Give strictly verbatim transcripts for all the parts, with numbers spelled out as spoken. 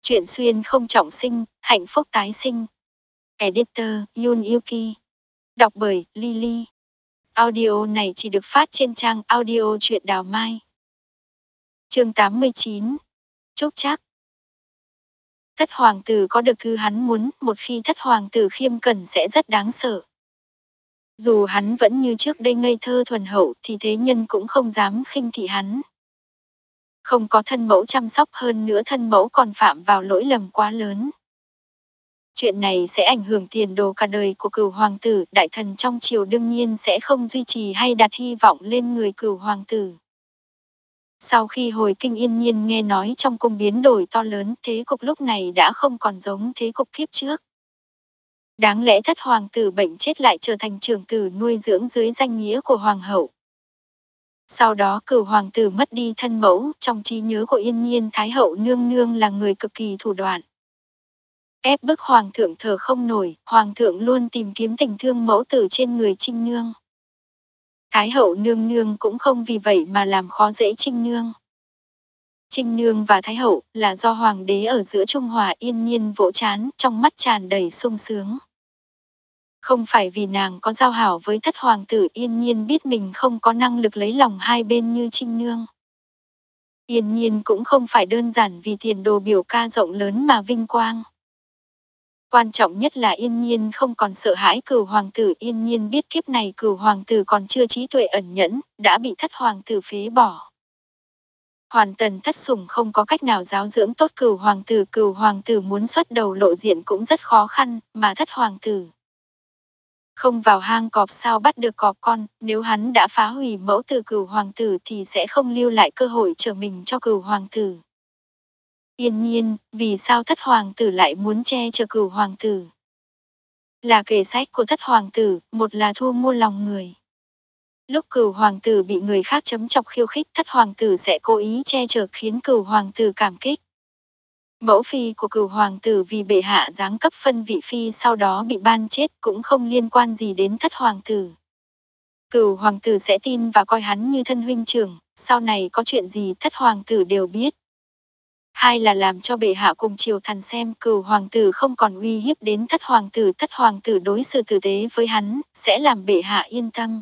Chuyện xuyên không trọng sinh, hạnh phúc tái sinh. Editor Yun Yuki. Đọc bởi Lily. Audio này chỉ được phát trên trang audio truyện Đào Mai. Chương tám mươi chín. Chúc chắc. Thất hoàng tử có được thứ hắn muốn, một khi thất hoàng tử khiêm cẩn sẽ rất đáng sợ. Dù hắn vẫn như trước đây ngây thơ thuần hậu thì thế nhân cũng không dám khinh thị hắn. Không có thân mẫu chăm sóc, hơn nữa thân mẫu còn phạm vào lỗi lầm quá lớn. Chuyện này sẽ ảnh hưởng tiền đồ cả đời của cửu hoàng tử, đại thần trong triều đương nhiên sẽ không duy trì hay đặt hy vọng lên người cửu hoàng tử. Sau khi hồi kinh Yên Nhiên nghe nói trong cung biến đổi to lớn, thế cục lúc này đã không còn giống thế cục kiếp trước. Đáng lẽ thất hoàng tử bệnh chết lại trở thành trưởng tử nuôi dưỡng dưới danh nghĩa của hoàng hậu. Sau đó cửu hoàng tử mất đi thân mẫu, trong trí nhớ của Yên Nhiên Thái hậu nương nương là người cực kỳ thủ đoạn. Ép bức hoàng thượng thở không nổi, hoàng thượng luôn tìm kiếm tình thương mẫu tử trên người Trinh Nương. Thái hậu nương nương cũng không vì vậy mà làm khó dễ Trinh Nương. Trinh Nương và Thái hậu là do hoàng đế ở giữa Trung Hòa. Yên Nhiên vỗ trán, trong mắt tràn đầy sung sướng. Không phải vì nàng có giao hảo với thất hoàng tử, Yên Nhiên biết mình không có năng lực lấy lòng hai bên như Trinh Nương. Yên Nhiên cũng không phải đơn giản vì tiền đồ biểu ca rộng lớn mà vinh quang. Quan trọng nhất là Yên Nhiên không còn sợ hãi cửu hoàng tử. Yên Nhiên biết kiếp này cửu hoàng tử còn chưa trí tuệ ẩn nhẫn, đã bị thất hoàng tử phế bỏ. Hoàn Tần thất sủng không có cách nào giáo dưỡng tốt cửu hoàng tử. Cửu hoàng tử muốn xuất đầu lộ diện cũng rất khó khăn, mà thất hoàng tử không vào hang cọp sao bắt được cọp con. Nếu hắn đã phá hủy mẫu tử cửu hoàng tử thì sẽ không lưu lại cơ hội trở mình cho cửu hoàng tử. Yên Nhiên, vì sao thất hoàng tử lại muốn che chở cửu hoàng tử? Là kệ sách của thất hoàng tử, một là thu mua lòng người. Lúc cửu hoàng tử bị người khác chấm chọc khiêu khích, thất hoàng tử sẽ cố ý che chở khiến cửu hoàng tử cảm kích. Mẫu phi của cửu hoàng tử vì bệ hạ giáng cấp phân vị phi sau đó bị ban chết cũng không liên quan gì đến thất hoàng tử. Cửu hoàng tử sẽ tin và coi hắn như thân huynh trưởng, sau này có chuyện gì thất hoàng tử đều biết. Hai là làm cho bệ hạ cùng triều thần xem cửu hoàng tử không còn uy hiếp đến thất hoàng tử, thất hoàng tử đối xử tử tế với hắn, sẽ làm bệ hạ yên tâm.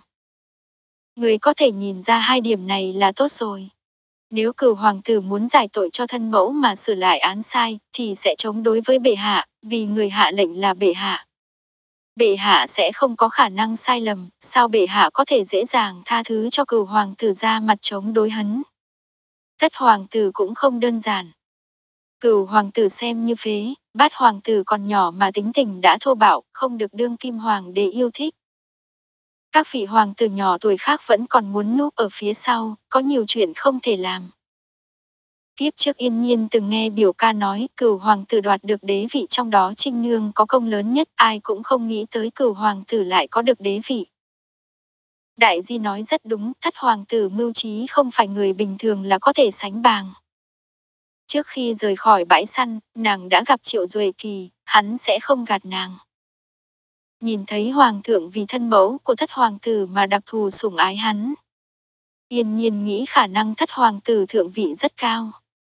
Người có thể nhìn ra hai điểm này là tốt rồi. Nếu cửu hoàng tử muốn giải tội cho thân mẫu mà sửa lại án sai, thì sẽ chống đối với bệ hạ, vì người hạ lệnh là bệ hạ. Bệ hạ sẽ không có khả năng sai lầm, sao bệ hạ có thể dễ dàng tha thứ cho cửu hoàng tử ra mặt chống đối hắn. Thất hoàng tử cũng không đơn giản. Cửu hoàng tử xem như phế, bát hoàng tử còn nhỏ mà tính tình đã thô bạo, không được đương kim hoàng đế yêu thích. Các vị hoàng tử nhỏ tuổi khác vẫn còn muốn núp ở phía sau, có nhiều chuyện không thể làm. Tiếp trước Yên Nhiên từng nghe biểu ca nói cửu hoàng tử đoạt được đế vị, trong đó Trinh Nương có công lớn nhất, ai cũng không nghĩ tới cửu hoàng tử lại có được đế vị. Đại di nói rất đúng, thất hoàng tử mưu trí không phải người bình thường là có thể sánh bằng. Trước khi rời khỏi bãi săn, nàng đã gặp Triệu Duệ Kỳ, hắn sẽ không gạt nàng. Nhìn thấy hoàng thượng vì thân mẫu của thất hoàng tử mà đặc thù sủng ái hắn. Yên Nhiên nghĩ khả năng thất hoàng tử thượng vị rất cao.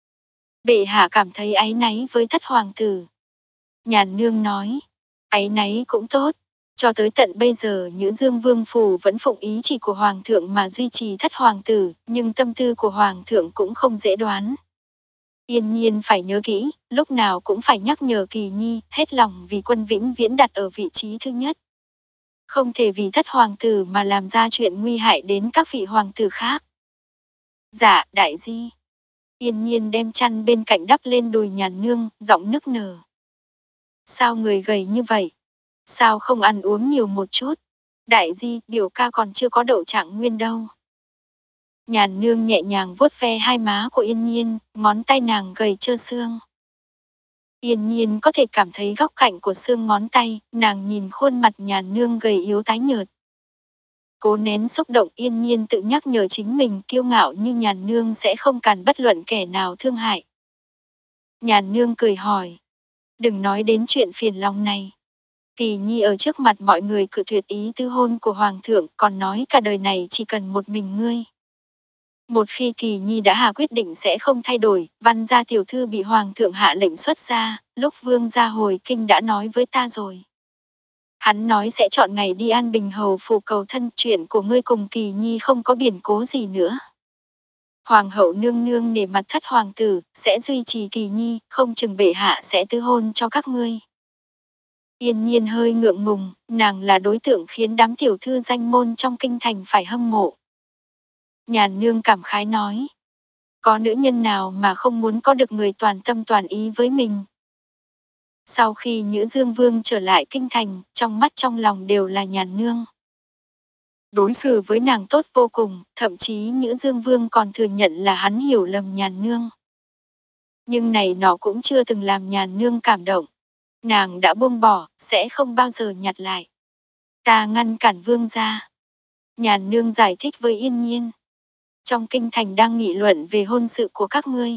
Bệ hạ cảm thấy áy náy với thất hoàng tử. Nhàn Nương nói, áy náy cũng tốt. Cho tới tận bây giờ Nhữ Dương Vương Phủ vẫn phụng ý chỉ của hoàng thượng mà duy trì thất hoàng tử, nhưng tâm tư của hoàng thượng cũng không dễ đoán. Yên Nhiên phải nhớ kỹ, lúc nào cũng phải nhắc nhở Kỳ Nhi, hết lòng vì quân vĩnh viễn đặt ở vị trí thứ nhất. Không thể vì thất hoàng tử mà làm ra chuyện nguy hại đến các vị hoàng tử khác. Dạ, đại di. Yên Nhiên đem chăn bên cạnh đắp lên đùi Nhàn Nương, giọng nức nở. Sao người gầy như vậy? Sao không ăn uống nhiều một chút? Đại di, biểu ca còn chưa có đậu trạng nguyên đâu. Nhàn Nương nhẹ nhàng vuốt ve hai má của Yên Nhiên, ngón tay nàng gầy trơ xương. Yên Nhiên có thể cảm thấy góc cạnh của xương ngón tay, nàng nhìn khuôn mặt Nhàn Nương gầy yếu tái nhợt. Cố nén xúc động, Yên Nhiên tự nhắc nhở chính mình kiêu ngạo như Nhàn Nương sẽ không cản bất luận kẻ nào thương hại. Nhàn Nương cười hỏi, đừng nói đến chuyện phiền lòng này. Kỳ Nhi ở trước mặt mọi người cự tuyệt ý tứ hôn của hoàng thượng, còn nói cả đời này chỉ cần một mình ngươi. Một khi Kỳ Nhi đã hạ quyết định sẽ không thay đổi, Văn gia tiểu thư bị hoàng thượng hạ lệnh xuất gia, lúc vương gia hồi kinh đã nói với ta rồi. Hắn nói sẽ chọn ngày đi An Bình hầu phủ cầu thân, chuyện của ngươi cùng Kỳ Nhi không có biến cố gì nữa. Hoàng hậu nương nương nể mặt thất hoàng tử, sẽ duy trì Kỳ Nhi, không chừng bệ hạ sẽ tư hôn cho các ngươi. Yên Nhiên hơi ngượng ngùng, nàng là đối tượng khiến đám tiểu thư danh môn trong kinh thành phải hâm mộ. Nhàn nương cảm khái nói, có nữ nhân nào mà không muốn có được người toàn tâm toàn ý với mình. Sau khi Nhữ Dương Vương trở lại kinh thành, trong mắt trong lòng đều là Nhàn nương. Đối xử với nàng tốt vô cùng, thậm chí Nhữ Dương Vương còn thừa nhận là hắn hiểu lầm Nhàn nương. Nhưng này nó cũng chưa từng làm Nhàn nương cảm động. Nàng đã buông bỏ, sẽ không bao giờ nhặt lại. Ta ngăn cản vương gia. Nhàn nương giải thích với Yên Nhiên. Trong kinh thành đang nghị luận về hôn sự của các ngươi.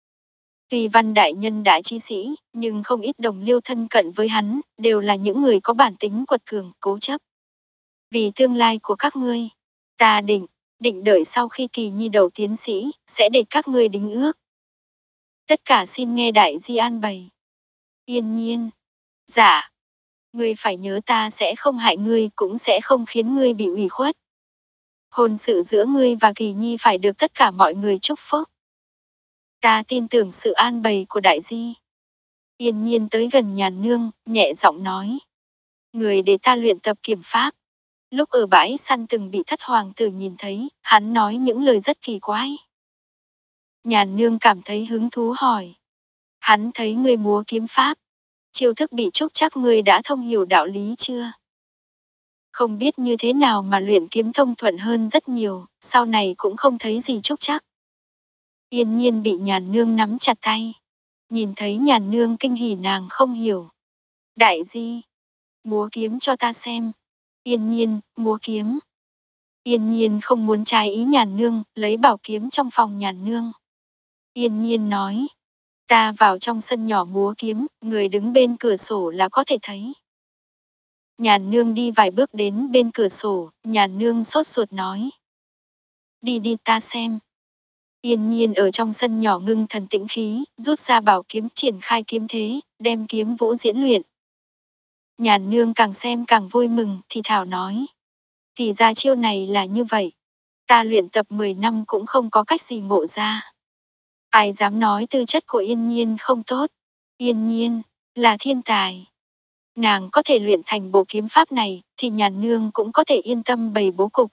Tuy Văn đại nhân đã chi sĩ, nhưng không ít đồng liêu thân cận với hắn, đều là những người có bản tính quật cường, cố chấp. Vì tương lai của các ngươi, ta định, định đợi sau khi Kỳ Nhi đầu tiến sĩ, sẽ để các ngươi đính ước. Tất cả xin nghe đại di an bày. Yên Nhiên. Dạ. Ngươi phải nhớ ta sẽ không hại ngươi, cũng sẽ không khiến ngươi bị ủy khuất. Hôn sự giữa ngươi và Kỳ Nhi phải được tất cả mọi người chúc phúc. Ta tin tưởng sự an bày của đại di. Yên Nhiên tới gần Nhàn nương, nhẹ giọng nói. Người để ta luyện tập kiểm pháp. Lúc ở bãi săn từng bị thất hoàng tử nhìn thấy, hắn nói những lời rất kỳ quái. Nhàn nương cảm thấy hứng thú hỏi. Hắn thấy ngươi múa kiếm pháp. Chiêu thức bị trúc chắc ngươi đã thông hiểu đạo lý chưa? Không biết như thế nào mà luyện kiếm thông thuận hơn rất nhiều, sau này cũng không thấy gì trúc chắc. Yên Nhiên bị Nhàn nương nắm chặt tay. Nhìn thấy Nhàn nương kinh hỉ nàng không hiểu. Đại di, múa kiếm cho ta xem. Yên Nhiên, múa kiếm. Yên Nhiên không muốn trái ý Nhàn nương, lấy bảo kiếm trong phòng Nhàn nương. Yên Nhiên nói, ta vào trong sân nhỏ múa kiếm, người đứng bên cửa sổ là có thể thấy. Nhàn nương đi vài bước đến bên cửa sổ, Nhàn nương sốt ruột nói. Đi đi ta xem. Yên Nhiên ở trong sân nhỏ ngưng thần tĩnh khí, rút ra bảo kiếm triển khai kiếm thế, đem kiếm vũ diễn luyện. Nhàn nương càng xem càng vui mừng, thì thảo nói. Thì ra chiêu này là như vậy. Ta luyện tập mười năm cũng không có cách gì ngộ ra. Ai dám nói tư chất của Yên Nhiên không tốt. Yên Nhiên, là thiên tài. Nàng có thể luyện thành bộ kiếm pháp này, thì Nhàn nương cũng có thể yên tâm bày bố cục.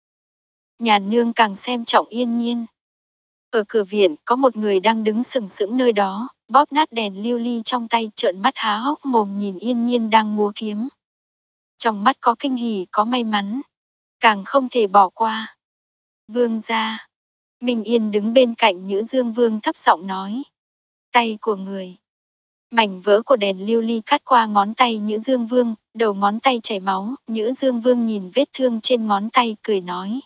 Nhàn nương càng xem trọng Yên Nhiên. Ở cửa viện có một người đang đứng sừng sững nơi đó, bóp nát đèn lưu ly trong tay, trợn mắt há hốc mồm nhìn Yên Nhiên đang múa kiếm. Trong mắt có kinh hỉ, có may mắn, càng không thể bỏ qua. Vương gia. Minh Yên đứng bên cạnh Nhữ Dương Vương thấp giọng nói. Tay của người. Mảnh vỡ của đèn lưu ly cắt qua ngón tay Nhữ Dương Vương, đầu ngón tay chảy máu, Nhữ Dương Vương nhìn vết thương trên ngón tay cười nói.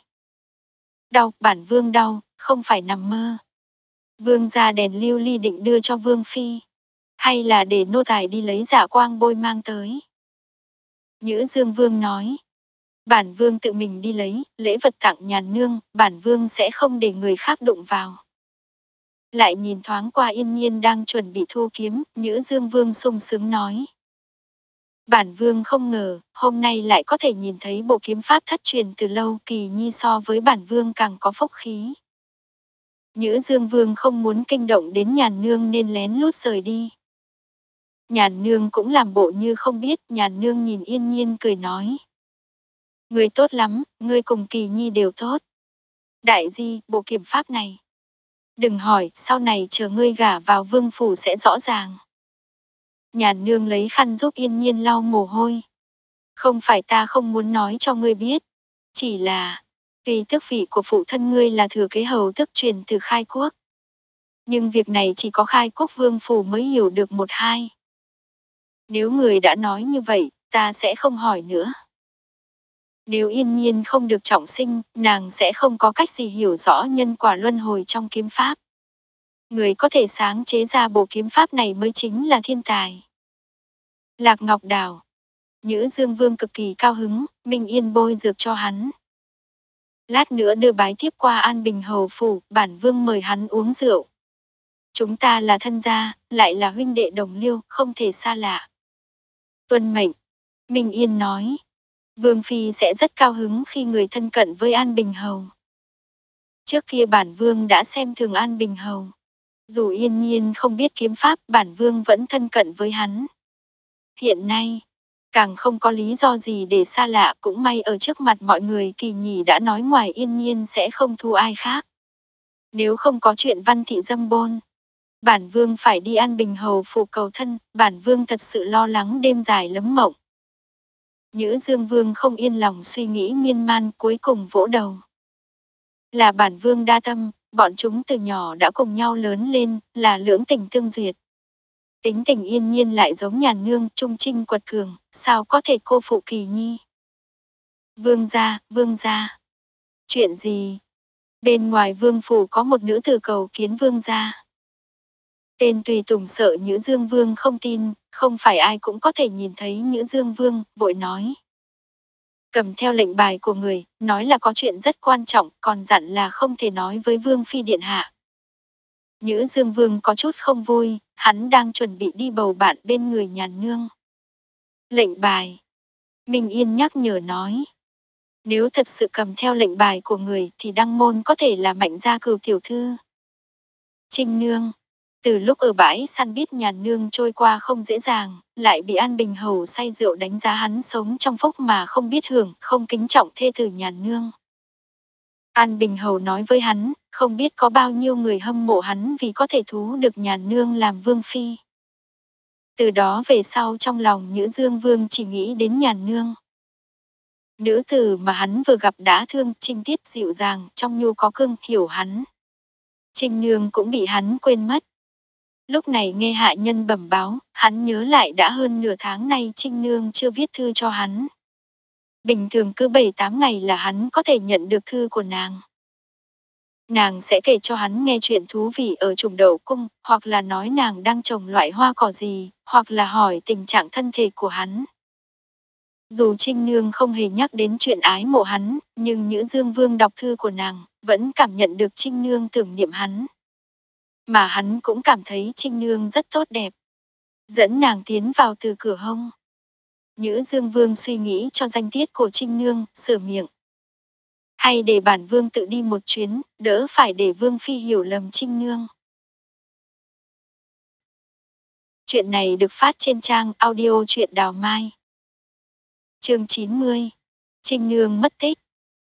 Đau, bản vương đau, không phải nằm mơ. Vương gia đèn lưu ly định đưa cho Vương Phi, hay là để nô tài đi lấy Dạ Quang bôi mang tới? Nhữ Dương Vương nói. Bản vương tự mình đi lấy, lễ vật tặng Nhàn nương, bản vương sẽ không để người khác đụng vào. Lại nhìn thoáng qua Yên Nhiên đang chuẩn bị thu kiếm, Nhữ Dương Vương sung sướng nói. Bản vương không ngờ, hôm nay lại có thể nhìn thấy bộ kiếm pháp thất truyền từ lâu, Kỳ Nhi so với bản vương càng có phúc khí. Nhữ Dương Vương không muốn kinh động đến Nhàn nương nên lén lút rời đi. Nhàn nương cũng làm bộ như không biết, Nhàn nương nhìn Yên Nhiên cười nói. Ngươi tốt lắm, ngươi cùng Kỳ Nhi đều tốt. Đại di, bộ kiếm pháp này. Đừng hỏi, sau này chờ ngươi gả vào vương phủ sẽ rõ ràng. Nhàn nương lấy khăn giúp Yên Nhiên lau mồ hôi. Không phải ta không muốn nói cho ngươi biết. Chỉ là, vì tước vị của phụ thân ngươi là thừa kế hầu tước truyền từ Khai Quốc. Nhưng việc này chỉ có Khai Quốc vương phủ mới hiểu được một hai. Nếu người đã nói như vậy, ta sẽ không hỏi nữa. Nếu Yên Nhiên không được trọng sinh, nàng sẽ không có cách gì hiểu rõ nhân quả luân hồi trong kiếm pháp. Người có thể sáng chế ra bộ kiếm pháp này mới chính là thiên tài. Lạc Ngọc Đào. Nhữ Dương Vương cực kỳ cao hứng, Minh Yên bôi dược cho hắn. Lát nữa đưa bái thiếp qua An Bình hầu phủ, bản vương mời hắn uống rượu. Chúng ta là thân gia, lại là huynh đệ đồng liêu, không thể xa lạ. Tuân mệnh, Minh Yên nói. Vương phi sẽ rất cao hứng khi người thân cận với An Bình hầu. Trước kia bản vương đã xem thường An Bình hầu. Dù Yên Nhiên không biết kiếm pháp, bản vương vẫn thân cận với hắn. Hiện nay, càng không có lý do gì để xa lạ, cũng may ở trước mặt mọi người Kỳ Nhì đã nói ngoài Yên Nhiên sẽ không thu ai khác. Nếu không có chuyện Văn Thị dâm bôn, bản vương phải đi An Bình hầu phủ cầu thân, bản vương thật sự lo lắng đêm dài lấm mộng. Nhữ Dương Vương không yên lòng suy nghĩ miên man, cuối cùng vỗ đầu. Là bản vương đa tâm, bọn chúng từ nhỏ đã cùng nhau lớn lên, là lưỡng tình tương duyệt. Tính tình Yên Nhiên lại giống Nhàn nương, trung trinh quật cường, sao có thể cô phụ Kỳ Nhi. Vương gia, vương gia. Chuyện gì? Bên ngoài vương phủ có một nữ tử cầu kiến vương gia. Tên tùy tùng sợ Nhữ Dương Vương không tin, không phải ai cũng có thể nhìn thấy Nhữ Dương Vương, vội nói. Cầm theo lệnh bài của người, nói là có chuyện rất quan trọng, còn dặn là không thể nói với Vương phi điện hạ. Nhữ Dương Vương có chút không vui, hắn đang chuẩn bị đi bầu bạn bên người Nhàn nương. Lệnh bài. Minh Yên nhắc nhở nói. Nếu thật sự cầm theo lệnh bài của người thì đăng môn có thể là Mạnh gia cửu tiểu thư. Trinh nương. Từ lúc ở bãi săn biết Nhàn nương trôi qua không dễ dàng, lại bị An Bình hầu say rượu đánh giá hắn sống trong phúc mà không biết hưởng, không kính trọng thê tử Nhàn nương. An Bình hầu nói với hắn, không biết có bao nhiêu người hâm mộ hắn vì có thể thú được Nhàn nương làm vương phi. Từ đó về sau trong lòng Nhữ Dương Vương chỉ nghĩ đến Nhàn nương. Nữ tử mà hắn vừa gặp đã thương, trinh tiết dịu dàng, trong nhu có cương, hiểu hắn. Trinh nương cũng bị hắn quên mất. Lúc này nghe hạ nhân bẩm báo, hắn nhớ lại đã hơn nửa tháng nay Trinh nương chưa viết thư cho hắn. Bình thường cứ bảy tám ngày là hắn có thể nhận được thư của nàng. Nàng sẽ kể cho hắn nghe chuyện thú vị ở Trùng Đậu Cung, hoặc là nói nàng đang trồng loại hoa cỏ gì, hoặc là hỏi tình trạng thân thể của hắn. Dù Trinh Nương không hề nhắc đến chuyện ái mộ hắn, nhưng Nhữ Dương Vương đọc thư của nàng, vẫn cảm nhận được Trinh Nương tưởng niệm hắn. Mà hắn cũng cảm thấy Trinh Nương rất tốt đẹp. Dẫn nàng tiến vào từ cửa hông. Nhữ Dương Vương suy nghĩ cho danh tiết của Trinh Nương, sửa miệng. Hay để bản vương tự đi một chuyến, đỡ phải để Vương Phi hiểu lầm Trinh Nương. Chuyện này được phát trên trang audio truyện Đào Mai. Chương chín mươi. Trinh Nương mất tích.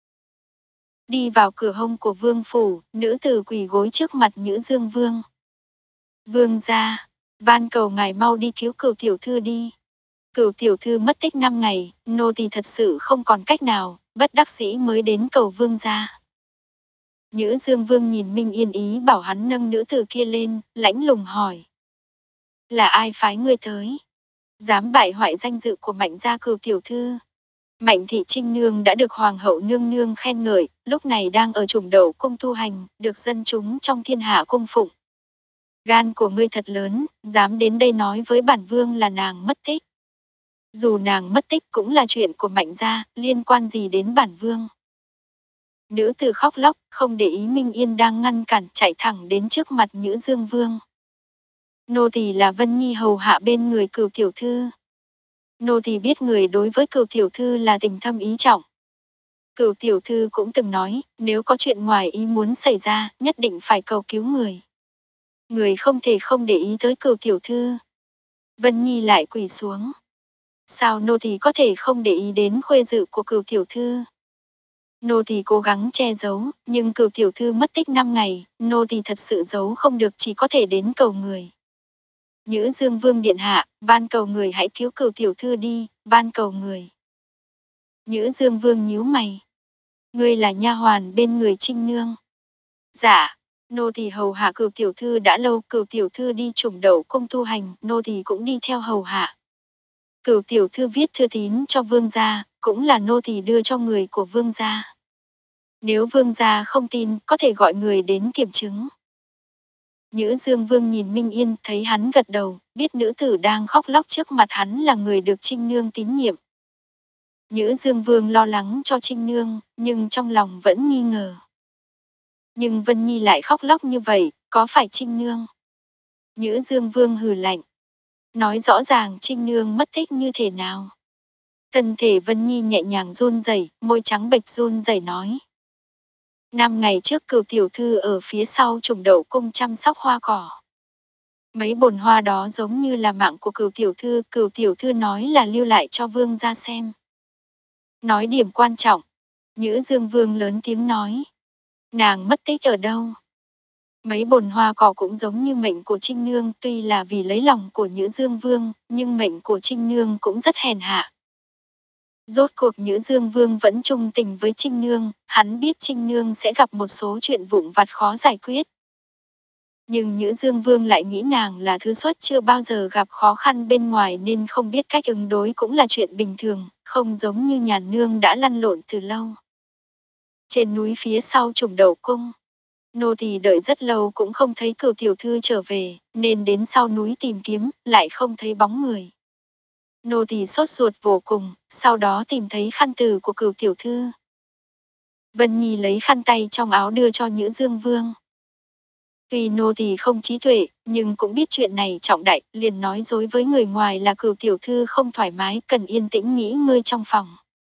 Đi vào cửa hông của vương phủ, nữ tử quỳ gối trước mặt Nhữ Dương Vương. Vương gia, van cầu ngài mau đi cứu Cửu tiểu thư đi. Cửu tiểu thư mất tích năm ngày, nô tỳ thật sự không còn cách nào, bất đắc dĩ mới đến cầu vương gia. Nhữ Dương Vương nhìn Minh Yên ý bảo hắn nâng nữ tử kia lên, lãnh lùng hỏi. Là ai phái ngươi tới? Dám bại hoại danh dự của Mạnh gia Cửu tiểu thư. Mạnh thị Trinh Nương đã được Hoàng hậu nương nương khen ngợi, lúc này đang ở Trùng Đậu Cung tu hành, được dân chúng trong thiên hạ cung phụng. Gan của ngươi thật lớn, dám đến đây nói với bản vương là nàng mất tích. Dù nàng mất tích cũng là chuyện của Mạnh gia, liên quan gì đến bản vương. Nữ tử khóc lóc, không để ý Minh Yên đang ngăn cản, chạy thẳng đến trước mặt Nhữ Dương Vương. Nô tỳ là Vân Nhi hầu hạ bên người Cửu tiểu thư. Nô tỳ biết người đối với Cửu tiểu thư là tình thâm ý trọng. Cửu tiểu thư cũng từng nói, nếu có chuyện ngoài ý muốn xảy ra, nhất định phải cầu cứu người. Người không thể không để ý tới Cửu tiểu thư. Vân Nhi lại quỳ xuống. Sao nô tỳ có thể không để ý đến khuê dự của Cửu tiểu thư? Nô tỳ cố gắng che giấu, nhưng Cửu tiểu thư mất tích năm ngày, nô tỳ thật sự giấu không được, chỉ có thể đến cầu người. Nhữ Dương Vương điện hạ, van cầu người hãy cứu Cửu tiểu thư đi, van cầu người. Nhữ Dương Vương nhíu mày. Ngươi là nha hoàn bên người Trinh Nương. Dạ, nô tỳ hầu hạ Cửu tiểu thư đã lâu, Cửu tiểu thư đi Trùng Đậu Cung tu hành, nô tỳ cũng đi theo hầu hạ. Cửu tiểu thư viết thư tín cho vương gia, cũng là nô tỳ đưa cho người của vương gia. Nếu vương gia không tin, có thể gọi người đến kiểm chứng. Nhữ Dương Vương nhìn Minh Yên, thấy hắn gật đầu, biết nữ tử đang khóc lóc trước mặt hắn là người được Trinh Nương tín nhiệm. Nhữ Dương Vương lo lắng cho Trinh Nương, nhưng trong lòng vẫn nghi ngờ. Nhưng Vân Nhi lại khóc lóc như vậy, có phải Trinh Nương? Nhữ Dương Vương hừ lạnh. Nói rõ ràng Trinh Nương mất tích như thế nào? Thân thể Vân Nhi nhẹ nhàng run rẩy, môi trắng bệch run rẩy nói. Năm ngày trước Cửu tiểu thư ở phía sau trùng đậu cung chăm sóc hoa cỏ. Mấy bồn hoa đó giống như là mạng của Cửu tiểu thư, Cửu tiểu thư nói là lưu lại cho vương gia xem. Nói điểm quan trọng, Nhữ Dương Vương lớn tiếng nói. Nàng mất tích ở đâu? Mấy bồn hoa cỏ cũng giống như mệnh của Trinh Nương, tuy là vì lấy lòng của Nhữ Dương Vương, nhưng mệnh của Trinh Nương cũng rất hèn hạ. Rốt cuộc Nhữ Dương Vương vẫn trung tình với Trinh Nương, hắn biết Trinh Nương sẽ gặp một số chuyện vụn vặt khó giải quyết. Nhưng Nhữ Dương Vương lại nghĩ nàng là thứ xuất chưa bao giờ gặp khó khăn bên ngoài nên không biết cách ứng đối cũng là chuyện bình thường, không giống như nhà nương đã lăn lộn từ lâu. Trên núi phía sau trùng đậu cung, nô tỳ đợi rất lâu cũng không thấy Cửu tiểu thư trở về, nên đến sau núi tìm kiếm, lại không thấy bóng người. Nô tỳ sốt ruột vô cùng, sau đó tìm thấy khăn từ của Cửu tiểu thư. Vân Nhi lấy khăn tay trong áo đưa cho Nhữ Dương Vương. Tuy nô tỳ không trí tuệ, nhưng cũng biết chuyện này trọng đại, liền nói dối với người ngoài là Cửu tiểu thư không thoải mái, cần yên tĩnh nghỉ ngơi trong phòng.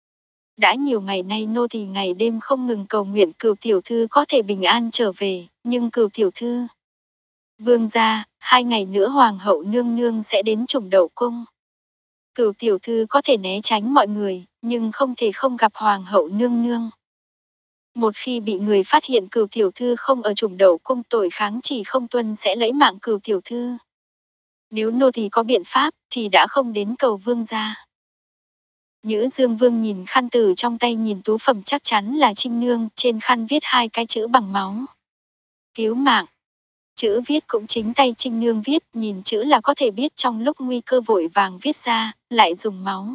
Đã nhiều ngày nay nô tỳ ngày đêm không ngừng cầu nguyện Cửu tiểu thư có thể bình an trở về, nhưng Cửu tiểu thư... Vương gia, hai ngày nữa hoàng hậu nương nương sẽ đến trùng đậu cung. Cửu tiểu thư có thể né tránh mọi người, nhưng không thể không gặp hoàng hậu nương nương. Một khi bị người phát hiện Cửu tiểu thư không ở trùng đậu cung, tội kháng chỉ không tuân sẽ lấy mạng Cửu tiểu thư. Nếu nô tỳ có biện pháp thì đã không đến cầu vương gia. Nhữ Dương Vương nhìn khăn từ trong tay, nhìn tú phẩm chắc chắn là Trinh Nương, trên khăn viết hai cái chữ bằng máu. Cứu mạng. Chữ viết cũng chính tay Trinh Nương viết, nhìn chữ là có thể biết trong lúc nguy cơ vội vàng viết ra, lại dùng máu.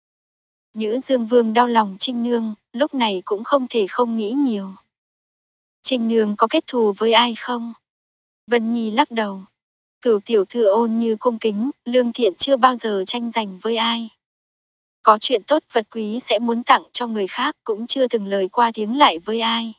Nhữ Dương Vương đau lòng Trinh Nương, lúc này cũng không thể không nghĩ nhiều. Trinh Nương có kết thù với ai không? Vân Nhi lắc đầu. Cửu tiểu thư ôn như cung kính, lương thiện, chưa bao giờ tranh giành với ai. Có chuyện tốt vật quý sẽ muốn tặng cho người khác, cũng chưa từng lời qua tiếng lại với ai.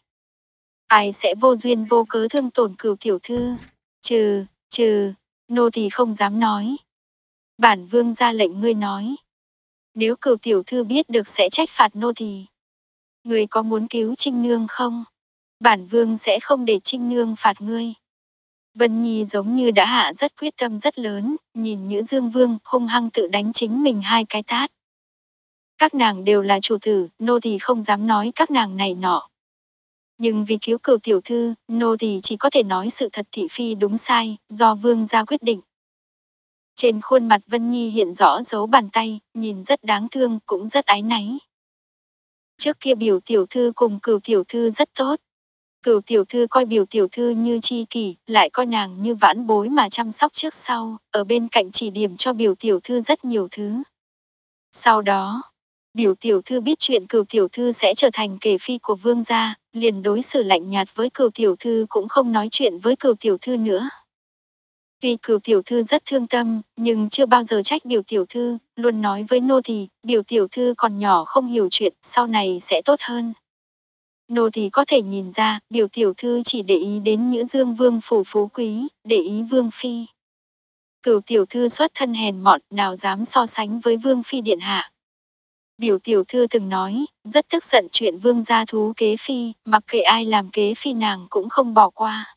Ai sẽ vô duyên vô cớ thương tổn Cửu tiểu thư? Trừ, trừ, nô tỳ không dám nói. Bản vương ra lệnh ngươi nói. Nếu Cửu tiểu thư biết được sẽ trách phạt nô tỳ. Ngươi có muốn cứu Trinh Nương không? Bản vương sẽ không để Trinh Nương phạt ngươi. Vân Nhi giống như đã hạ rất quyết tâm rất lớn, nhìn Nhữ Dương Vương hung hăng tự đánh chính mình hai cái tát. Các nàng đều là chủ tử, nô tỳ không dám nói các nàng này nọ. Nhưng vì cứu Cửu tiểu thư, nô tỳ chỉ có thể nói sự thật thị phi đúng sai, do vương gia quyết định. Trên khuôn mặt Vân Nhi hiện rõ dấu bàn tay, nhìn rất đáng thương, cũng rất áy náy. Trước kia Biểu tiểu thư cùng Cửu tiểu thư rất tốt. Cửu tiểu thư coi Biểu tiểu thư như tri kỷ, lại coi nàng như vãn bối mà chăm sóc trước sau, ở bên cạnh chỉ điểm cho Biểu tiểu thư rất nhiều thứ. Sau đó, Biểu tiểu thư biết chuyện Cửu tiểu thư sẽ trở thành kể phi của vương gia, liền đối xử lạnh nhạt với Cửu tiểu thư, cũng không nói chuyện với Cửu tiểu thư nữa. Tuy Cửu tiểu thư rất thương tâm, nhưng chưa bao giờ trách Biểu tiểu thư, luôn nói với nô tỳ, Biểu tiểu thư còn nhỏ không hiểu chuyện, sau này sẽ tốt hơn. Nô tỳ có thể nhìn ra, Biểu tiểu thư chỉ để ý đến Nhữ Dương Vương phủ phú quý, để ý vương phi. Cửu tiểu thư xuất thân hèn mọn, nào dám so sánh với vương phi điện hạ. Biểu tiểu thư từng nói, rất tức giận chuyện vương gia thú kế phi, mặc kệ ai làm kế phi nàng cũng không bỏ qua.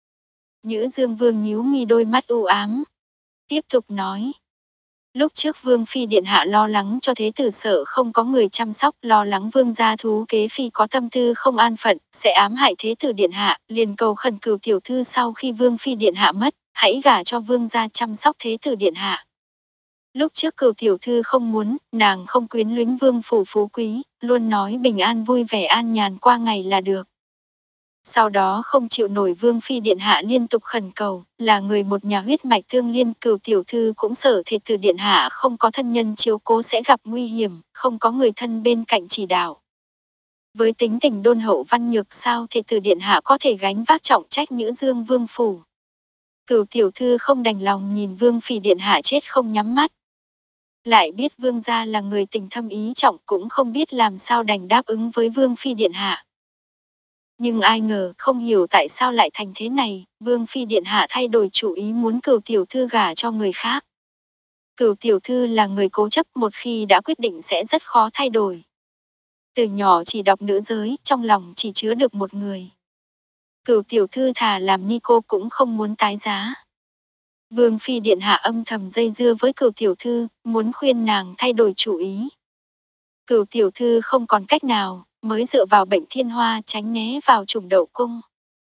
Nhữ Dương Vương nhíu mi, đôi mắt u ám. Tiếp tục nói. Lúc trước vương phi điện hạ lo lắng cho thế tử sợ không có người chăm sóc, lo lắng vương gia thú kế phi có tâm tư không an phận, sẽ ám hại thế tử điện hạ, liền cầu khẩn Cửu tiểu thư sau khi vương phi điện hạ mất, hãy gả cho vương gia chăm sóc thế tử điện hạ. Lúc trước Cửu tiểu thư không muốn, nàng không quyến luyến vương phủ phú quý, luôn nói bình an vui vẻ an nhàn qua ngày là được. Sau đó không chịu nổi vương phi điện hạ liên tục khẩn cầu, là người một nhà huyết mạch tương liên, Cửu tiểu thư cũng sợ thế tử điện hạ không có thân nhân chiếu cố sẽ gặp nguy hiểm, không có người thân bên cạnh chỉ đạo. Với tính tình đôn hậu văn nhược, sao thế tử điện hạ có thể gánh vác trọng trách Nhữ Dương Vương phủ. Cửu tiểu thư không đành lòng nhìn vương phi điện hạ chết không nhắm mắt. Lại biết vương gia là người tình thâm ý trọng, cũng không biết làm sao đành đáp ứng với vương phi điện hạ. Nhưng ai ngờ, không hiểu tại sao lại thành thế này, vương phi điện hạ thay đổi chủ ý muốn Cửu tiểu thư gả cho người khác. Cửu tiểu thư là người cố chấp, một khi đã quyết định sẽ rất khó thay đổi. Từ nhỏ chỉ đọc nữ giới, trong lòng chỉ chứa được một người. Cửu tiểu thư thà làm ni cô cũng không muốn tái giá. Vương phi điện hạ âm thầm dây dưa với Cửu tiểu thư, muốn khuyên nàng thay đổi chủ ý. Cửu tiểu thư không còn cách nào, mới dựa vào bệnh thiên hoa tránh né vào trùng đậu cung.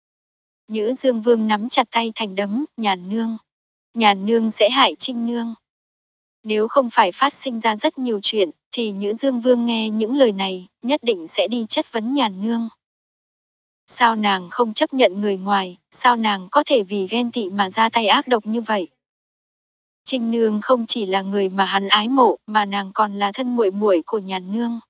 Nhữ Dương Vương nắm chặt tay thành đấm, Nhàn nương. Nhàn nương sẽ hại Trinh nương. Nếu không phải phát sinh ra rất nhiều chuyện, thì Nhữ Dương Vương nghe những lời này, nhất định sẽ đi chất vấn Nhàn nương. Sao nàng không chấp nhận người ngoài, sao nàng có thể vì ghen tị mà ra tay ác độc như vậy? Trinh nương không chỉ là người mà hắn ái mộ, mà nàng còn là thân muội muội của Nhàn nương.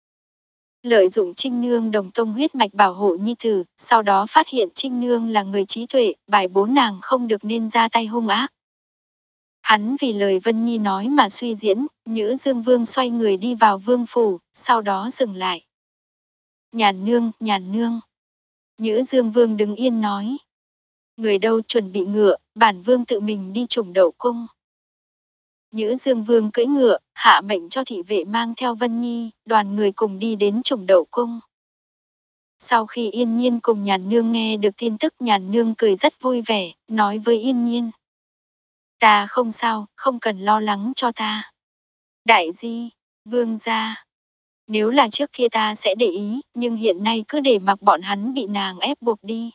Lợi dụng Trinh nương đồng tông huyết mạch bảo hộ nhi tử, sau đó phát hiện Trinh nương là người trí tuệ, bài bố nàng không được nên ra tay hung ác. Hắn vì lời Vân Nhi nói mà suy diễn, Nhữ Dương Vương xoay người đi vào vương phủ, sau đó dừng lại. Nhàn nương, Nhàn nương. Nhữ Dương Vương đứng yên nói. Người đâu chuẩn bị ngựa, bản vương tự mình đi trùng đậu cung. Nhữ Dương Vương cưỡi ngựa, hạ mệnh cho thị vệ mang theo Vân Nhi, đoàn người cùng đi đến trùng đậu cung. Sau khi Yên Nhiên cùng Nhàn nương nghe được tin tức, Nhàn nương cười rất vui vẻ, nói với Yên Nhiên. Ta không sao, không cần lo lắng cho ta. Đại di, vương gia. Nếu là trước kia ta sẽ để ý, nhưng hiện nay cứ để mặc bọn hắn bị nàng ép buộc đi.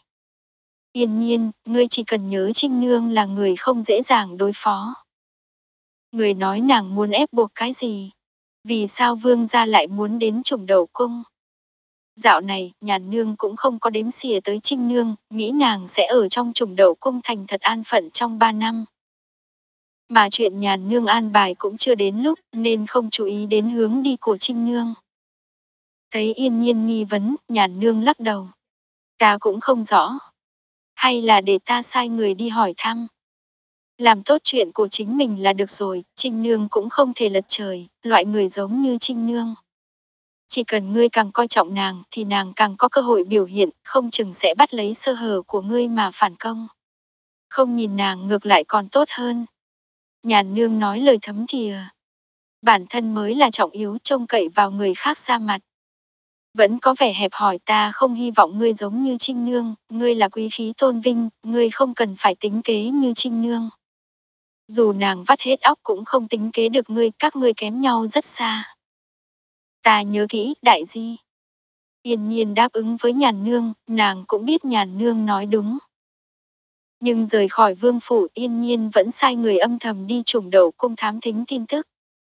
Yên Nhiên, ngươi chỉ cần nhớ Trinh nương là người không dễ dàng đối phó. Người nói nàng muốn ép buộc cái gì? Vì sao vương gia lại muốn đến trùng đậu cung? Dạo này, Nhàn nương cũng không có đếm xỉa tới Trinh nương, nghĩ nàng sẽ ở trong trùng đậu cung thành thật an phận trong ba năm. Mà chuyện Nhàn nương an bài cũng chưa đến lúc, nên không chú ý đến hướng đi của Trinh nương. Thấy Yên Nhiên nghi vấn, Nhàn nương lắc đầu. Ta cũng không rõ. Hay là để ta sai người đi hỏi thăm. Làm tốt chuyện của chính mình là được rồi, Trinh nương cũng không thể lật trời, loại người giống như Trinh nương. Chỉ cần ngươi càng coi trọng nàng thì nàng càng có cơ hội biểu hiện, không chừng sẽ bắt lấy sơ hở của ngươi mà phản công. Không nhìn nàng ngược lại còn tốt hơn. Nhàn nương nói lời thấm thìa. Bản thân mới là trọng yếu, trông cậy vào người khác ra mặt. Vẫn có vẻ hẹp hòi, ta không hy vọng ngươi giống như Trinh nương, ngươi là quý khí tôn vinh, ngươi không cần phải tính kế như Trinh nương. Dù nàng vắt hết óc cũng không tính kế được ngươi, các ngươi kém nhau rất xa. Ta nhớ kỹ, đại di. Yên Nhiên đáp ứng với Nhàn nương, nàng cũng biết Nhàn nương nói đúng. Nhưng rời khỏi vương phủ, Yên Nhiên vẫn sai người âm thầm đi trùng đậu cung thám thính tin tức.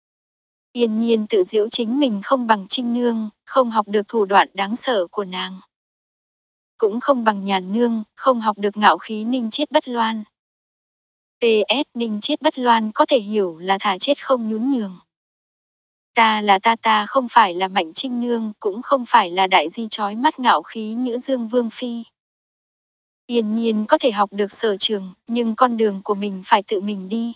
Yên Nhiên tự giễu chính mình không bằng Trinh nương, không học được thủ đoạn đáng sợ của nàng. Cũng không bằng Nhàn nương, không học được ngạo khí Ninh Chiết Bất Loan. pê ét Ninh Chiết Bất Loan có thể hiểu là thà chết không nhún nhường. Ta là ta ta không phải là Mạnh Trinh nương, cũng không phải là đại di chói mắt ngạo khí Nhữ Dương Vương Phi. Yên Nhiên có thể học được sở trường, nhưng con đường của mình phải tự mình đi.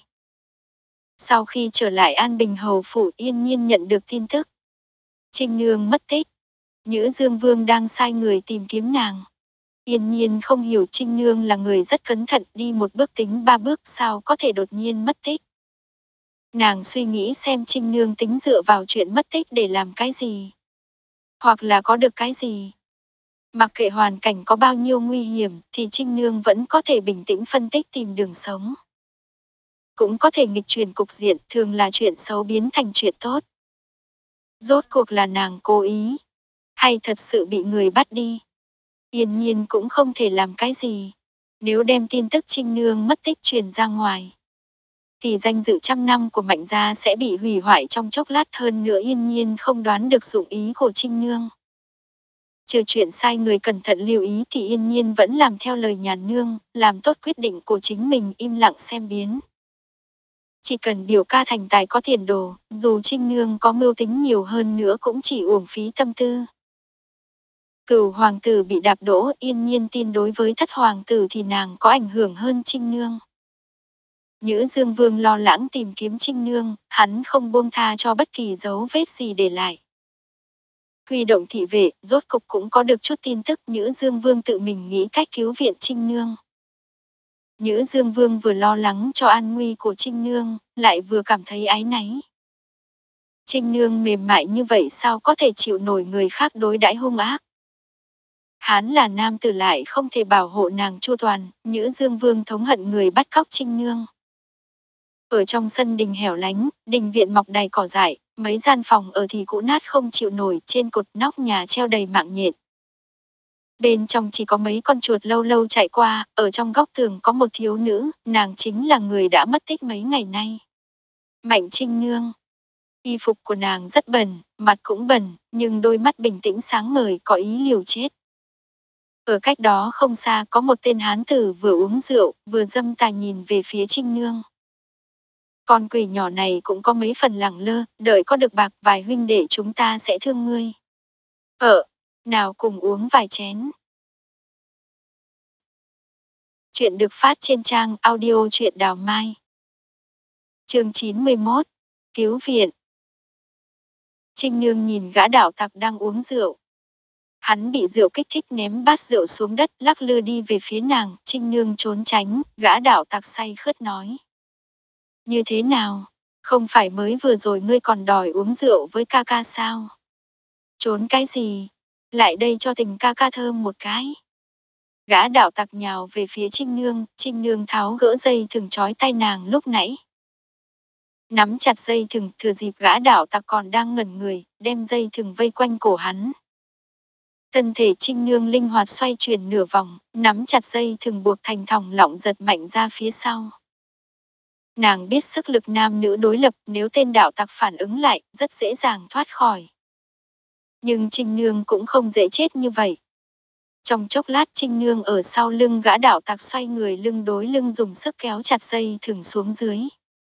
Sau khi trở lại An Bình Hầu phủ, Yên Nhiên nhận được tin tức. Trinh nương mất tích. Nhữ Dương Vương đang sai người tìm kiếm nàng. Yên Nhiên không hiểu, Trinh nương là người rất cẩn thận, đi một bước tính ba bước, sao có thể đột nhiên mất tích. Nàng suy nghĩ xem Trinh nương tính dựa vào chuyện mất tích để làm cái gì. Hoặc là có được cái gì. Mặc kệ hoàn cảnh có bao nhiêu nguy hiểm, thì Trinh nương vẫn có thể bình tĩnh phân tích tìm đường sống. Cũng có thể nghịch chuyển cục diện, thường là chuyện xấu biến thành chuyện tốt. Rốt cuộc là nàng cố ý, hay thật sự bị người bắt đi. Yên Nhiên cũng không thể làm cái gì. Nếu đem tin tức Trinh nương mất tích truyền ra ngoài, thì danh dự trăm năm của Mạnh gia sẽ bị hủy hoại trong chốc lát, hơn nữa Yên Nhiên không đoán được dụng ý của Trinh nương. Trừ chuyện sai người cẩn thận lưu ý thì Yên Nhiên vẫn làm theo lời Nhàn nương, làm tốt quyết định của chính mình, im lặng xem biến. Chỉ cần biểu ca thành tài có tiền đồ, dù Trinh nương có mưu tính nhiều hơn nữa cũng chỉ uổng phí tâm tư. Cửu hoàng tử bị đạp đổ, Yên Nhiên tin đối với thất hoàng tử thì nàng có ảnh hưởng hơn Trinh nương. Nhữ Dương Vương lo lắng tìm kiếm Trinh Nương, hắn không buông tha cho bất kỳ dấu vết gì để lại. Huy động thị vệ, rốt cục cũng có được chút tin tức Nhữ Dương Vương tự mình nghĩ cách cứu viện Trinh Nương. Nhữ Dương Vương vừa lo lắng cho an nguy của Trinh Nương, lại vừa cảm thấy áy náy. Trinh Nương mềm mại như vậy sao có thể chịu nổi người khác đối đãi hung ác. Hắn là nam tử lại không thể bảo hộ nàng chu toàn, Nhữ Dương Vương thống hận người bắt cóc Trinh Nương. Ở trong sân đình hẻo lánh, đình viện mọc đầy cỏ dại, mấy gian phòng ở thì cũ nát không chịu nổi, trên cột nóc nhà treo đầy mạng nhện. Bên trong chỉ có mấy con chuột lâu lâu chạy qua, ở trong góc tường có một thiếu nữ, nàng chính là người đã mất tích mấy ngày nay. Mạnh Trinh Nương. Y phục của nàng rất bẩn, mặt cũng bẩn, nhưng đôi mắt bình tĩnh sáng ngời có ý liều chết. Ở cách đó không xa có một tên hán tử vừa uống rượu, vừa dâm tà nhìn về phía Trinh Nương. Con quỷ nhỏ này cũng có mấy phần lẳng lơ, đợi có được bạc vài huynh đệ chúng ta sẽ thương ngươi. Ờ, nào cùng uống vài chén. Chuyện được phát trên trang audio truyện Đào Mai. Chương chín mươi mốt, Cứu viện. Trinh Nương nhìn gã đạo tặc đang uống rượu. Hắn bị rượu kích thích ném bát rượu xuống đất, lắc lư đi về phía nàng, Trinh Nương trốn tránh, gã đạo tặc say khướt nói. Như thế nào? Không phải mới vừa rồi ngươi còn đòi uống rượu với ca ca sao? Trốn cái gì? Lại đây cho tình ca ca thơm một cái. Gã đạo tặc nhào về phía Trinh Nương, Trinh Nương tháo gỡ dây thừng trói tay nàng lúc nãy. Nắm chặt dây thừng, thừa dịp gã đạo tặc còn đang ngẩn người, đem dây thừng vây quanh cổ hắn. Thân thể Trinh Nương linh hoạt xoay chuyển nửa vòng, nắm chặt dây thừng buộc thành thòng lọng giật mạnh ra phía sau. Nàng biết sức lực nam nữ đối lập, nếu tên đạo tặc phản ứng lại, rất dễ dàng thoát khỏi. Nhưng Trinh Nương cũng không dễ chết như vậy. Trong chốc lát Trinh Nương ở sau lưng gã đạo tặc xoay người lưng đối lưng dùng sức kéo chặt dây thừng xuống dưới.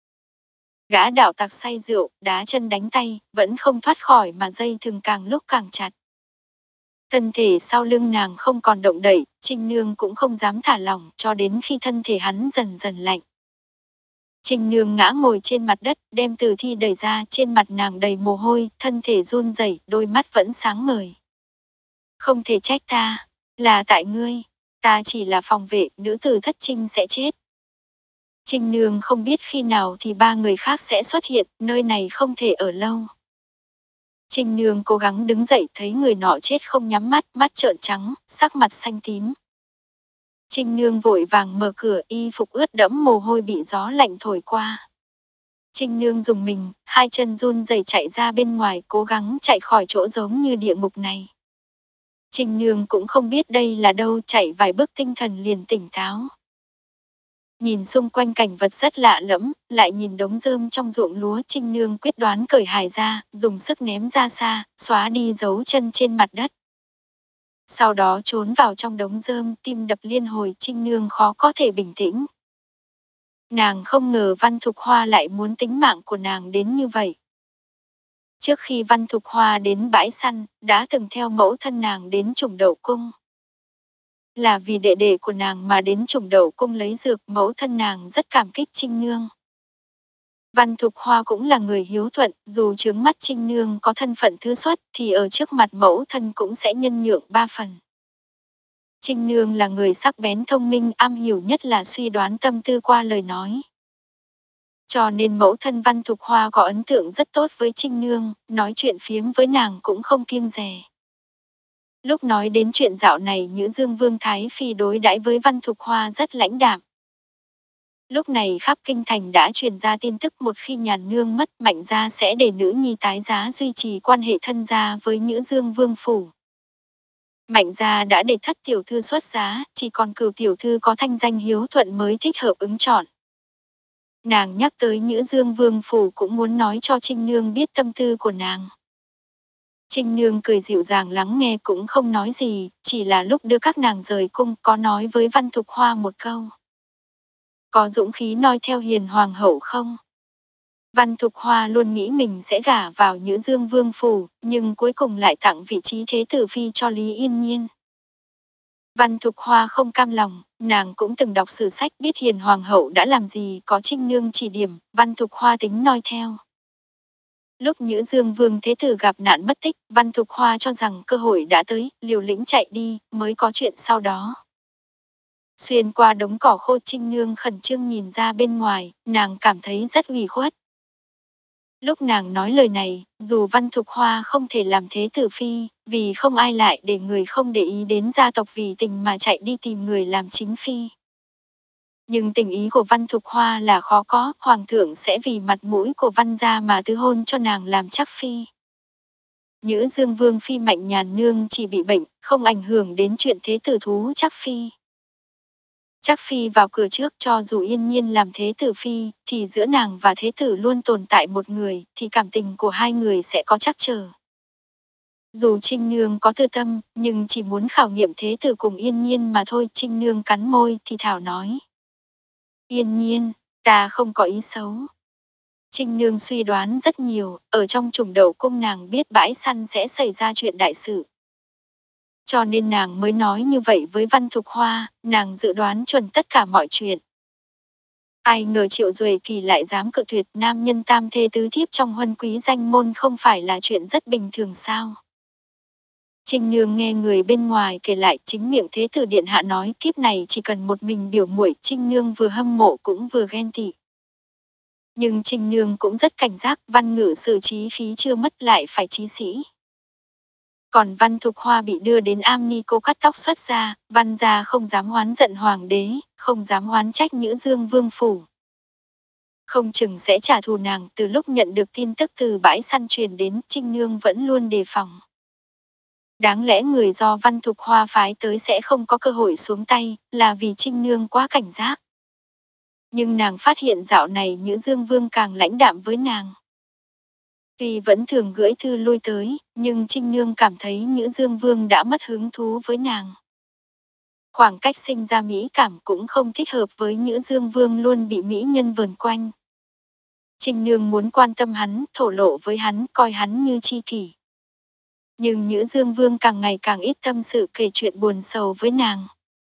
Gã đạo tặc say rượu, đá chân đánh tay, vẫn không thoát khỏi mà dây thừng càng lúc càng chặt. Thân thể sau lưng nàng không còn động đậy, Trinh Nương cũng không dám thả lỏng cho đến khi thân thể hắn dần dần lạnh. Trinh Nương ngã ngồi trên mặt đất, đem tử thi đẩy ra, trên mặt nàng đầy mồ hôi, thân thể run rẩy, đôi mắt vẫn sáng ngời. Không thể trách ta, là tại ngươi, ta chỉ là phòng vệ, nữ tử thất trinh sẽ chết. Trinh Nương không biết khi nào thì ba người khác sẽ xuất hiện, nơi này không thể ở lâu. Trinh Nương cố gắng đứng dậy thấy người nọ chết không nhắm mắt, mắt trợn trắng, sắc mặt xanh tím. Trinh Nương vội vàng mở cửa, y phục ướt đẫm mồ hôi bị gió lạnh thổi qua. Trinh Nương dùng mình, hai chân run rẩy chạy ra bên ngoài, cố gắng chạy khỏi chỗ giống như địa ngục này. Trinh Nương cũng không biết đây là đâu, chạy vài bước tinh thần liền tỉnh táo. Nhìn xung quanh cảnh vật rất lạ lẫm, lại nhìn đống rơm trong ruộng lúa, Trinh Nương quyết đoán cởi hài ra, dùng sức ném ra xa, xóa đi dấu chân trên mặt đất. Sau đó trốn vào trong đống rơm, tim đập liên hồi, Trinh Nương khó có thể bình tĩnh. Nàng không ngờ Văn Thục Hoa lại muốn tính mạng của nàng đến như vậy. Trước khi Văn Thục Hoa đến bãi săn, đã từng theo mẫu thân nàng đến Trùng Đậu Cung. Là vì đệ đệ của nàng mà đến Trùng Đậu Cung lấy dược, mẫu thân nàng rất cảm kích Trinh Nương. Văn Thục Hoa cũng là người hiếu thuận, dù trướng mắt Trinh Nương có thân phận thứ xuất thì ở trước mặt mẫu thân cũng sẽ nhân nhượng ba phần. Trinh Nương là người sắc bén thông minh, am hiểu nhất là suy đoán tâm tư qua lời nói. Cho nên mẫu thân Văn Thục Hoa có ấn tượng rất tốt với Trinh Nương, nói chuyện phiếm với nàng cũng không kiêng dè. Lúc nói đến chuyện dạo này Nhữ Dương Vương Thái Phi đối đãi với Văn Thục Hoa rất lãnh đạm. Lúc này khắp kinh thành đã truyền ra tin tức một khi Nhàn Nương mất, Mạnh gia sẽ để nữ nhi tái giá duy trì quan hệ thân gia với Nhữ Dương Vương phủ. Mạnh gia đã để thất tiểu thư xuất giá, chỉ còn Cửu tiểu thư có thanh danh hiếu thuận mới thích hợp ứng chọn. Nàng nhắc tới Nhữ Dương Vương phủ cũng muốn nói cho Trinh Nương biết tâm tư của nàng. Trinh Nương cười dịu dàng lắng nghe cũng không nói gì, chỉ là lúc đưa các nàng rời cung có nói với Văn Thục Hoa một câu. Có dũng khí noi theo Hiền Hoàng hậu không? Văn Thục Hoa luôn nghĩ mình sẽ gả vào Nhữ Dương Vương phủ, nhưng cuối cùng lại tặng vị trí thế tử phi cho Lý Yên Nhiên. Văn Thục Hoa không cam lòng, nàng cũng từng đọc sử sách biết Hiền Hoàng hậu đã làm gì, có Trinh Nương chỉ điểm, Văn Thục Hoa tính noi theo. Lúc Nhữ Dương Vương Thế Tử gặp nạn mất tích, Văn Thục Hoa cho rằng cơ hội đã tới, liều lĩnh chạy đi, mới có chuyện sau đó. Xuyên qua đống cỏ khô, Trinh Nương khẩn trương nhìn ra bên ngoài, nàng cảm thấy rất ủy khuất. Lúc nàng nói lời này, dù Văn Thục Hoa không thể làm thế tử phi, vì không ai lại để người không để ý đến gia tộc vì tình mà chạy đi tìm người làm chính phi. Nhưng tình ý của Văn Thục Hoa là khó có, hoàng thượng sẽ vì mặt mũi của Văn gia mà tứ hôn cho nàng làm chắc phi. Nhữ Dương Vương phi Mạnh Nhàn Nương chỉ bị bệnh, không ảnh hưởng đến chuyện thế tử thú chắc phi. Chắc phi vào cửa trước, cho dù yên nhiên làm thế tử phi, thì giữa nàng và thế tử luôn tồn tại một người, thì cảm tình của hai người sẽ có trắc trở. Dù Trinh Nương có tư tâm, nhưng chỉ muốn khảo nghiệm thế tử cùng yên nhiên mà thôi. Trinh Nương cắn môi thì thảo nói. Yên nhiên, ta không có ý xấu. Trinh Nương suy đoán rất nhiều, ở trong Trùng Đậu Cung nàng biết bãi săn sẽ xảy ra chuyện đại sự. Cho nên nàng mới nói như vậy với Văn Thục Hoa, nàng dự đoán chuẩn tất cả mọi chuyện. Ai ngờ Triệu Duệ Kỳ lại dám cự tuyệt, nam nhân tam thê tứ thiếp trong huân quý danh môn không phải là chuyện rất bình thường sao. Trinh Nương nghe người bên ngoài kể lại, chính miệng thế tử điện hạ nói kiếp này chỉ cần một mình biểu muội. Trinh Nương vừa hâm mộ cũng vừa ghen tị. Nhưng Trinh Nương cũng rất cảnh giác, Văn Ngự Sử trí khí chưa mất lại phải trí sĩ. Còn Văn Thục Hoa bị đưa đến am ni cô cắt tóc xuất ra, Văn gia không dám oán giận hoàng đế, không dám oán trách Nhữ Dương Vương phủ. Không chừng sẽ trả thù nàng. Từ lúc nhận được tin tức từ bãi săn truyền đến, Trinh Nương vẫn luôn đề phòng. Đáng lẽ người do Văn Thục Hoa phái tới sẽ không có cơ hội xuống tay, là vì Trinh Nương quá cảnh giác. Nhưng nàng phát hiện dạo này Nhữ Dương Vương càng lãnh đạm với nàng. Tuy vẫn thường gửi thư lui tới, nhưng Trinh Nương cảm thấy Nhữ Dương Vương đã mất hứng thú với nàng. Khoảng cách sinh ra mỹ cảm cũng không thích hợp với Nhữ Dương Vương luôn bị mỹ nhân vờn quanh. Trinh Nương muốn quan tâm hắn, thổ lộ với hắn, coi hắn như tri kỷ. Nhưng Nhữ Dương Vương càng ngày càng ít tâm sự kể chuyện buồn sầu với nàng.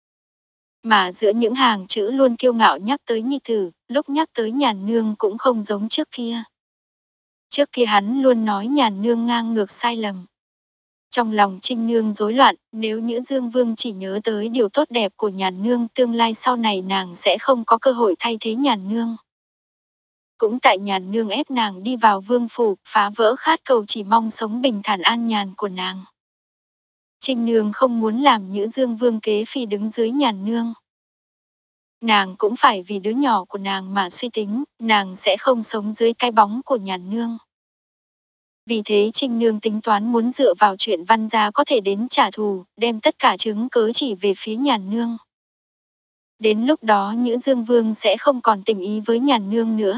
Mà giữa những hàng chữ luôn kiêu ngạo nhắc tới nhi tử, lúc nhắc tới Nhàn Nương cũng không giống trước kia. Trước kia hắn luôn nói Nhàn Nương ngang ngược sai lầm. Trong lòng Trinh Nương rối loạn, nếu Nhữ Dương Vương chỉ nhớ tới điều tốt đẹp của Nhàn Nương, tương lai sau này nàng sẽ không có cơ hội thay thế Nhàn Nương. Cũng tại Nhàn Nương ép nàng đi vào vương phủ, phá vỡ khát cầu chỉ mong sống bình thản an nhàn của nàng. Trinh Nương không muốn làm Nhữ Dương Vương kế phi đứng dưới Nhàn Nương. Nàng cũng phải vì đứa nhỏ của nàng mà suy tính, nàng sẽ không sống dưới cái bóng của Nhàn Nương. Vì thế Trinh Nương tính toán muốn dựa vào chuyện Văn gia có thể đến trả thù, đem tất cả chứng cớ chỉ về phía Nhàn Nương. Đến lúc đó Nhữ Dương Vương sẽ không còn tình ý với Nhàn Nương nữa.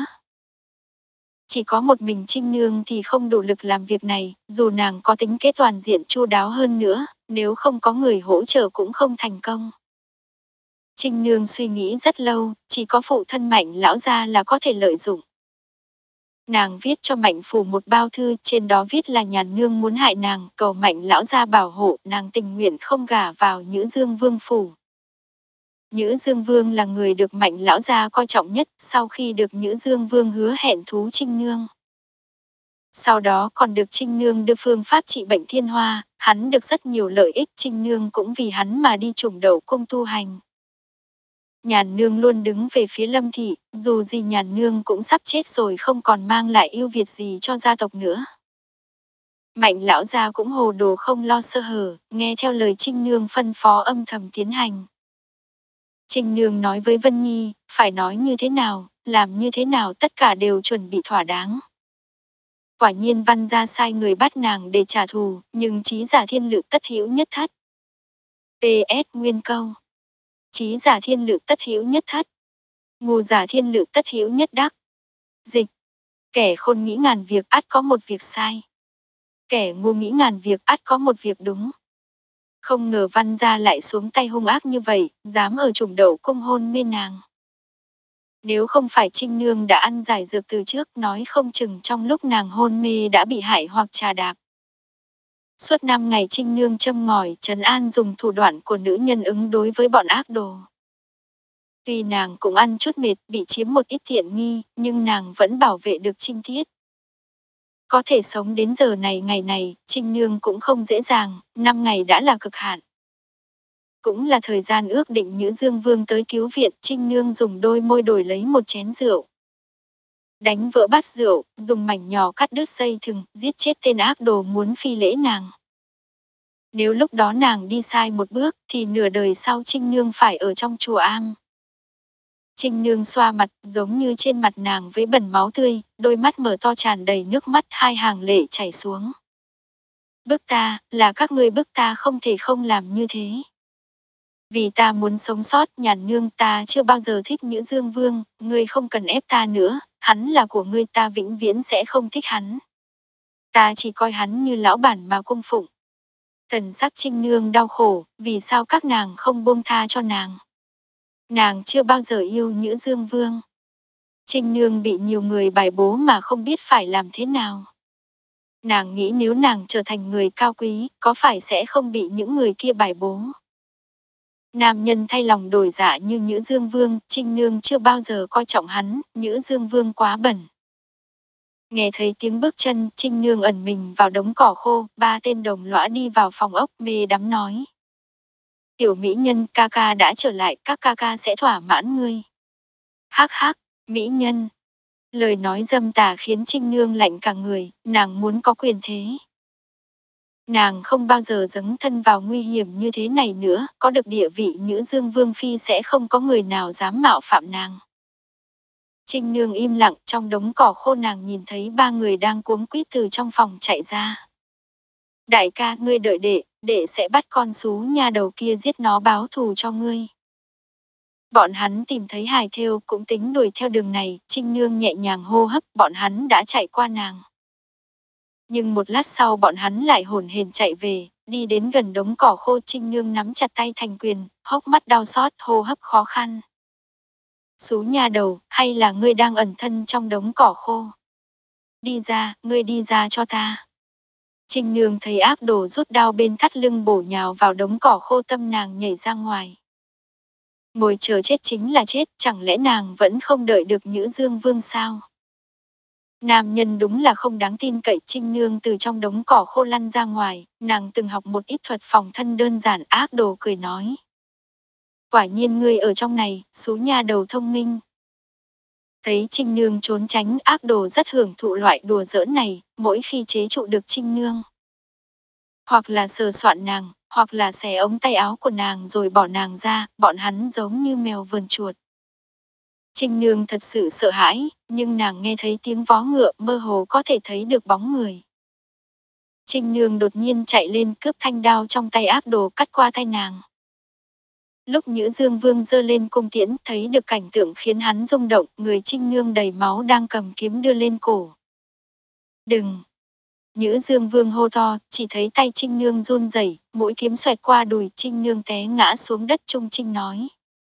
Chỉ có một mình Trinh Nương thì không đủ lực làm việc này, dù nàng có tính kế toàn diện chu đáo hơn nữa, nếu không có người hỗ trợ cũng không thành công. Trinh Nương suy nghĩ rất lâu, chỉ có phụ thân Mạnh lão gia là có thể lợi dụng. Nàng viết cho Mạnh phủ một bao thư, trên đó viết là Nhàn Nương muốn hại nàng, cầu Mạnh lão gia bảo hộ, nàng tình nguyện không gả vào Nhữ Dương Vương phủ. Nhữ Dương Vương là người được Mạnh lão gia coi trọng nhất, sau khi được Nhữ Dương Vương hứa hẹn thú Trinh Nương. Sau đó còn được Trinh Nương đưa phương pháp trị bệnh thiên hoa, hắn được rất nhiều lợi ích, Trinh Nương cũng vì hắn mà đi Trùng Đậu Cung tu hành. Nhàn Nương luôn đứng về phía Lâm thị, dù gì Nhàn Nương cũng sắp chết rồi, không còn mang lại ưu việt gì cho gia tộc nữa. Mạnh lão gia cũng hồ đồ không lo sơ hở, nghe theo lời Trinh Nương phân phó âm thầm tiến hành. Trinh Nương nói với Vân Nhi, phải nói như thế nào, làm như thế nào, tất cả đều chuẩn bị thỏa đáng. Quả nhiên Văn gia sai người bắt nàng để trả thù, nhưng trí giả thiên lự tất hữu nhất thất. pê ét Nguyên câu. Trí giả thiên lự tất hữu nhất thất. Ngu giả thiên lự tất hữu nhất đắc. Dịch. Kẻ khôn nghĩ ngàn việc ắt có một việc sai. Kẻ ngu nghĩ ngàn việc ắt có một việc đúng. Không ngờ Văn gia lại xuống tay hung ác như vậy, dám ở Trùng Đậu Cung hôn mê nàng. Nếu không phải Trinh Nương đã ăn giải dược từ trước, nói không chừng trong lúc nàng hôn mê đã bị hại hoặc trà đạp. Suốt năm ngày Trinh Nương châm ngòi trấn an dùng thủ đoạn của nữ nhân ứng đối với bọn ác đồ. Tuy nàng cũng ăn chút mệt, bị chiếm một ít tiện nghi, nhưng nàng vẫn bảo vệ được Trinh Tiết. Có thể sống đến giờ này ngày này, Trinh Nương cũng không dễ dàng, năm ngày đã là cực hạn. Cũng là thời gian ước định Nhữ Dương Vương tới cứu viện, Trinh Nương dùng đôi môi đổi lấy một chén rượu. Đánh vỡ bát rượu, dùng mảnh nhỏ cắt đứt dây thừng, giết chết tên ác đồ muốn phi lễ nàng. Nếu lúc đó nàng đi sai một bước, thì nửa đời sau Trinh Nương phải ở trong chùa am. Trinh Nương xoa mặt, giống như trên mặt nàng với bẩn máu tươi, đôi mắt mở to tràn đầy nước mắt, hai hàng lệ chảy xuống. Bức ta, là các ngươi bức ta không thể không làm như thế. Vì ta muốn sống sót, Nhàn Nương, ta chưa bao giờ thích Nhữ Dương Vương, ngươi không cần ép ta nữa, hắn là của ngươi, ta vĩnh viễn sẽ không thích hắn. Ta chỉ coi hắn như lão bản mà cung phụng. Thần sắc Trinh Nương đau khổ, vì sao các nàng không buông tha cho nàng. Nàng chưa bao giờ yêu Nhữ Dương Vương. Trinh Nương bị nhiều người bài bố mà không biết phải làm thế nào. Nàng nghĩ nếu nàng trở thành người cao quý, có phải sẽ không bị những người kia bài bố. Nam nhân thay lòng đổi dạ như Nhữ Dương Vương, Trinh Nương chưa bao giờ coi trọng hắn, Nhữ Dương Vương quá bẩn. Nghe thấy tiếng bước chân, Trinh Nương ẩn mình vào đống cỏ khô, ba tên đồng lõa đi vào phòng ốc mê đắm nói. Tiểu mỹ nhân, ca ca đã trở lại, các ca ca sẽ thỏa mãn ngươi. Hắc hắc, mỹ nhân. Lời nói dâm tà khiến Trinh Nương lạnh cả người, nàng muốn có quyền thế. Nàng không bao giờ dấn thân vào nguy hiểm như thế này nữa, có được địa vị Nhữ Dương Vương Phi sẽ không có người nào dám mạo phạm nàng. Trinh Nương im lặng, trong đống cỏ khô nàng nhìn thấy ba người đang cuống quýt từ trong phòng chạy ra. Đại ca, ngươi đợi đệ, đệ sẽ bắt con xú nha đầu kia giết nó báo thù cho ngươi. Bọn hắn tìm thấy hài thêu cũng tính đuổi theo đường này, Trinh Nương nhẹ nhàng hô hấp, bọn hắn đã chạy qua nàng. Nhưng một lát sau bọn hắn lại hổn hển chạy về, đi đến gần đống cỏ khô, Trinh Nương nắm chặt tay thành quyền, hốc mắt đau xót, hô hấp khó khăn. Xú nha đầu, hay là ngươi đang ẩn thân trong đống cỏ khô? Đi ra, ngươi đi ra cho ta. Trinh Nương thấy ác đồ rút đao bên thắt lưng bổ nhào vào đống cỏ khô, tâm nàng nhảy ra ngoài. Ngồi chờ chết chính là chết, chẳng lẽ nàng vẫn không đợi được Nhữ Dương Vương sao? Nam nhân đúng là không đáng tin cậy. Trinh Nương từ trong đống cỏ khô lăn ra ngoài, nàng từng học một ít thuật phòng thân đơn giản. Ác đồ cười nói. Quả nhiên ngươi ở trong này, xú nha đầu thông minh. Thấy Trinh Nương trốn tránh, ác đồ rất hưởng thụ loại đùa giỡn này, mỗi khi chế trụ được Trinh Nương. Hoặc là sờ soạn nàng, hoặc là xé ống tay áo của nàng rồi bỏ nàng ra, bọn hắn giống như mèo vườn chuột. Trinh Nương thật sự sợ hãi, nhưng nàng nghe thấy tiếng vó ngựa, mơ hồ có thể thấy được bóng người. Trinh Nương đột nhiên chạy lên cướp thanh đao trong tay ác đồ, cắt qua tay nàng. Lúc Nhữ Dương Vương giơ lên cung tiễn, thấy được cảnh tượng khiến hắn rung động, người Trinh Nương đầy máu đang cầm kiếm đưa lên cổ. Đừng! Nhữ Dương Vương hô to, chỉ thấy tay Trinh Nương run rẩy, mũi kiếm xoẹt qua đùi, Trinh Nương té ngã xuống đất. Trung Trinh nói.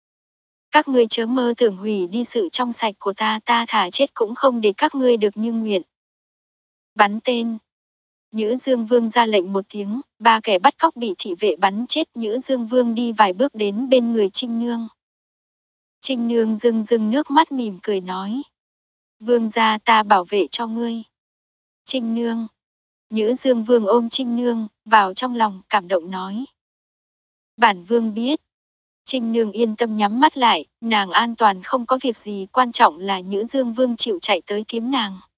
Các ngươi chớ mơ tưởng hủy đi sự trong sạch của ta, ta thả chết cũng không để các ngươi được như nguyện. Bắn tên. Nhữ Dương Vương ra lệnh một tiếng, ba kẻ bắt cóc bị thị vệ bắn chết. Nhữ Dương Vương đi vài bước đến bên người Trinh Nương. Trinh Nương rưng rưng nước mắt mỉm cười nói. Vương gia, ta bảo vệ cho ngươi. Trinh Nương. Nhữ Dương Vương ôm Trinh Nương, vào trong lòng, cảm động nói. Bản Vương biết. Trinh Nương yên tâm nhắm mắt lại, nàng an toàn không có việc gì, quan trọng là Nhữ Dương Vương chịu chạy tới kiếm nàng.